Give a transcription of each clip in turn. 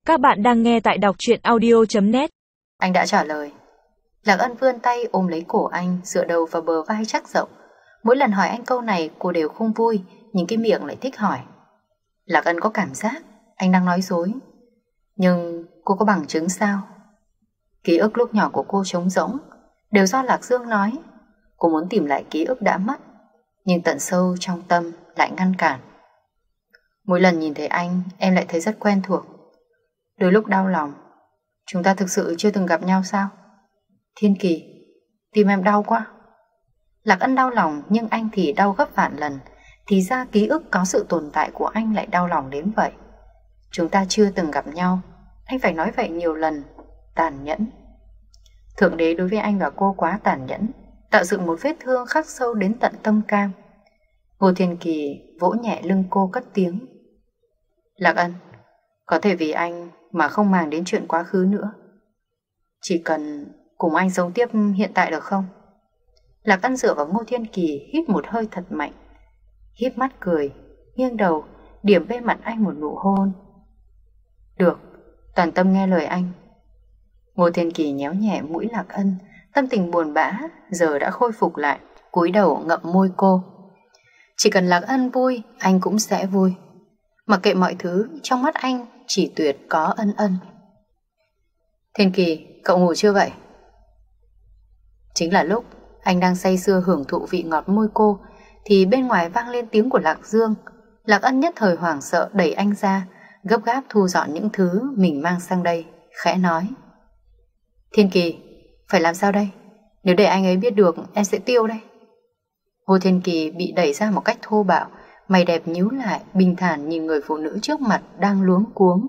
Các bạn đang nghe tại đọc truyện audio.net. Anh đã trả lời. Lạc Ân vươn tay ôm lấy cổ anh, dựa đầu vào bờ vai chắc rộng. Mỗi lần hỏi anh câu này cô đều không vui, nhưng cái miệng lại thích hỏi. Lạc Ân có cảm giác anh đang nói dối. Nhưng cô có bằng chứng sao? Ký ức lúc nhỏ của cô trống rỗng, đều do Lạc Dương nói. Cô muốn tìm lại ký ức đã mất, nhưng tận sâu trong tâm lại ngăn cản. Mỗi lần nhìn thấy anh, em lại thấy rất quen thuộc. Đôi lúc đau lòng. Chúng ta thực sự chưa từng gặp nhau sao? Thiên Kỳ, tim em đau quá. Lạc Ân đau lòng, nhưng anh thì đau gấp vạn lần. Thì ra ký ức có sự tồn tại của anh lại đau lòng đến vậy. Chúng ta chưa từng gặp nhau. Anh phải nói vậy nhiều lần. Tàn nhẫn. Thượng đế đối với anh và cô quá tàn nhẫn, tạo dựng một vết thương khắc sâu đến tận tâm can. Ngô Thiên Kỳ vỗ nhẹ lưng cô cất tiếng. Lạc Ân, có thể vì anh mà không màng đến chuyện quá khứ nữa. Chỉ cần cùng anh sống tiếp hiện tại được không? Lạc Ân dựa vào Ngô Thiên Kỳ, hít một hơi thật mạnh, híp mắt cười, nghiêng đầu, điểm bên mặt anh một nụ hôn. Được, toàn tâm nghe lời anh. Ngô Thiên Kỳ nhéo nhẹ mũi Lạc Ân, tâm tình buồn bã giờ đã khôi phục lại, cúi đầu ngậm môi cô. Chỉ cần Lạc Ân vui, anh cũng sẽ vui. Mặc kệ mọi thứ, trong mắt anh chỉ tuyệt có Ân Ân. Thiên Kỳ, cậu ngủ chưa vậy? Chính là lúc anh đang say sưa hưởng thụ vị ngọt môi cô, thì bên ngoài vang lên tiếng của Lạc Dương. Lạc Ân nhất thời hoảng sợ đẩy anh ra, gấp gáp thu dọn những thứ mình mang sang đây, khẽ nói. Thiên Kỳ, phải làm sao đây? Nếu để anh ấy biết được, em sẽ tiêu đây. Ngô Thiên Kỳ bị đẩy ra một cách thô bạo, mày đẹp nhíu lại, bình thản nhìn người phụ nữ trước mặt đang luống cuống.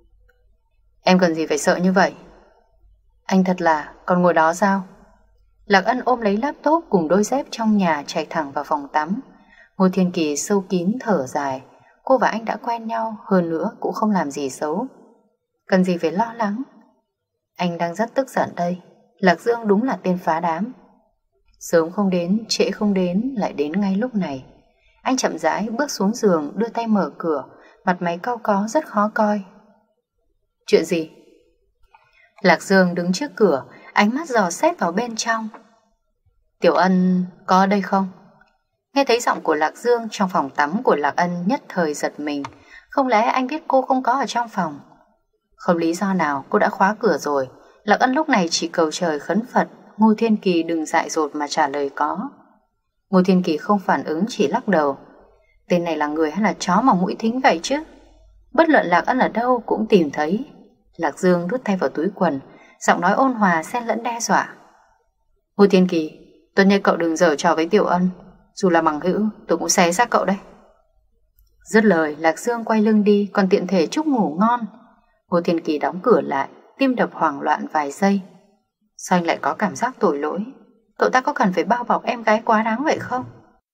Em cần gì phải sợ như vậy? Anh thật là còn ngồi đó sao? Lạc Ân ôm lấy laptop cùng đôi dép trong nhà chạy thẳng vào phòng tắm. Ngô Thiên Kỳ sâu kín thở dài. Cô và anh đã quen nhau, hơn nữa cũng không làm gì xấu. Cần gì phải lo lắng? Anh đang rất tức giận đây. Lạc Dương đúng là tên phá đám. Sớm không đến, trễ không đến, lại đến ngay lúc này. Anh chậm rãi bước xuống giường, đưa tay mở cửa, mặt máy cau có rất khó coi. Chuyện gì? Lạc Dương đứng trước cửa, ánh mắt dò xét vào bên trong. Tiểu Ân có ở đây không? Nghe thấy giọng của Lạc Dương trong phòng tắm của Lạc Ân nhất thời giật mình. Không lẽ anh biết cô không có ở trong phòng? Không lý do nào, cô đã khóa cửa rồi. Lạc Ân lúc này chỉ cầu trời khấn Phật Ngô Thiên Kỳ đừng dại dột mà trả lời có. Ngô Thiên Kỳ không phản ứng, chỉ lắc đầu. Tên này là người hay là chó mà mũi thính vậy chứ? Bất luận Lạc Ân ở đâu cũng tìm thấy. Lạc Dương đút tay vào túi quần, giọng nói ôn hòa xen lẫn đe dọa. Ngô Thiên Kỳ, tốt nhất cậu đừng giở trò với Tiểu Ân. Dù là bằng hữu, tôi cũng xé xác cậu đây. Dứt lời, Lạc Dương quay lưng đi, còn tiện thể chúc ngủ ngon. Ngô Thiên Kỳ đóng cửa lại, tim đập hoảng loạn vài giây. Sao anh lại có cảm giác tội lỗi? Cậu ta có cần phải bao bọc em gái quá đáng vậy không?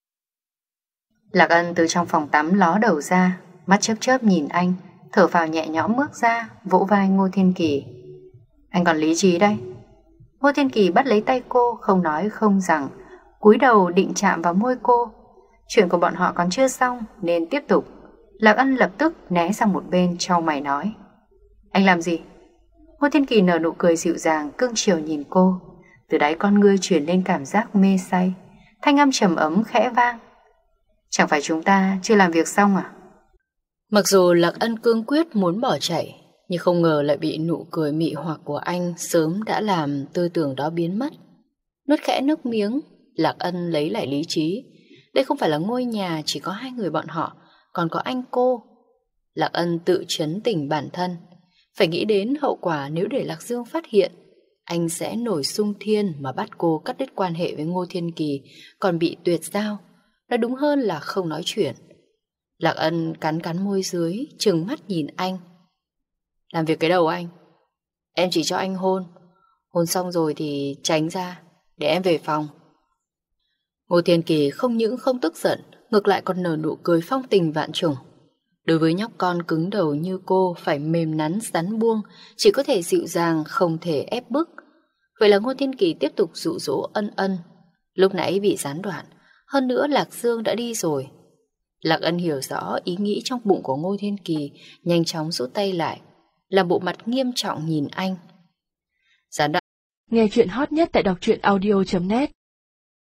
Lạc Ân từ trong phòng tắm ló đầu ra, mắt chớp chớp nhìn anh, thở phào nhẹ nhõm bước ra, vỗ vai Ngô Thiên Kỳ. Anh còn lý trí đây. Ngô Thiên Kỳ bắt lấy tay cô, không nói không rằng, cúi đầu định chạm vào môi cô. Chuyện của bọn họ còn chưa xong nên tiếp tục. Lạc Ân lập tức né sang một bên, chau mày nói. Anh làm gì? Ngô Thiên Kỳ nở nụ cười dịu dàng, cưng chiều nhìn cô. Từ đáy con ngươi truyền lên cảm giác mê say. Thanh âm trầm ấm khẽ vang. Chẳng phải chúng ta chưa làm việc xong à? Mặc dù Lạc Ân cương quyết muốn bỏ chạy, nhưng không ngờ lại bị nụ cười mị hoặc của anh sớm đã làm tư tưởng đó biến mất. Nuốt khẽ nước miếng, Lạc Ân lấy lại lý trí. Đây không phải là ngôi nhà chỉ có hai người bọn họ, còn có anh cô. Lạc Ân tự trấn tĩnh bản thân. Phải nghĩ đến hậu quả nếu để Lạc Dương phát hiện. Anh sẽ nổi xung thiên mà bắt cô cắt đứt quan hệ với Ngô Thiên Kỳ, còn bị tuyệt giao. Nói đúng hơn là không nói chuyện. Lạc Ân cắn cắn môi dưới, trừng mắt nhìn anh. Làm việc cái đầu anh. Em chỉ cho anh hôn. Hôn xong rồi thì tránh ra, để em về phòng. Ngô Thiên Kỳ không những không tức giận, ngược lại còn nở nụ cười phong tình vạn trùng. Đối với nhóc con cứng đầu như cô, phải mềm nắn rắn buông, chỉ có thể dịu dàng, không thể ép bức. Vậy là Ngô Thiên Kỳ tiếp tục dụ dỗ Ân Ân. Lúc nãy bị gián đoạn, hơn nữa Lạc Dương đã đi rồi. Lạc Ân hiểu rõ ý nghĩ trong bụng của Ngô Thiên Kỳ, nhanh chóng rút tay lại. làm bộ mặt nghiêm trọng nhìn anh. Nghe chuyện hot nhất tại đọc truyện audio.net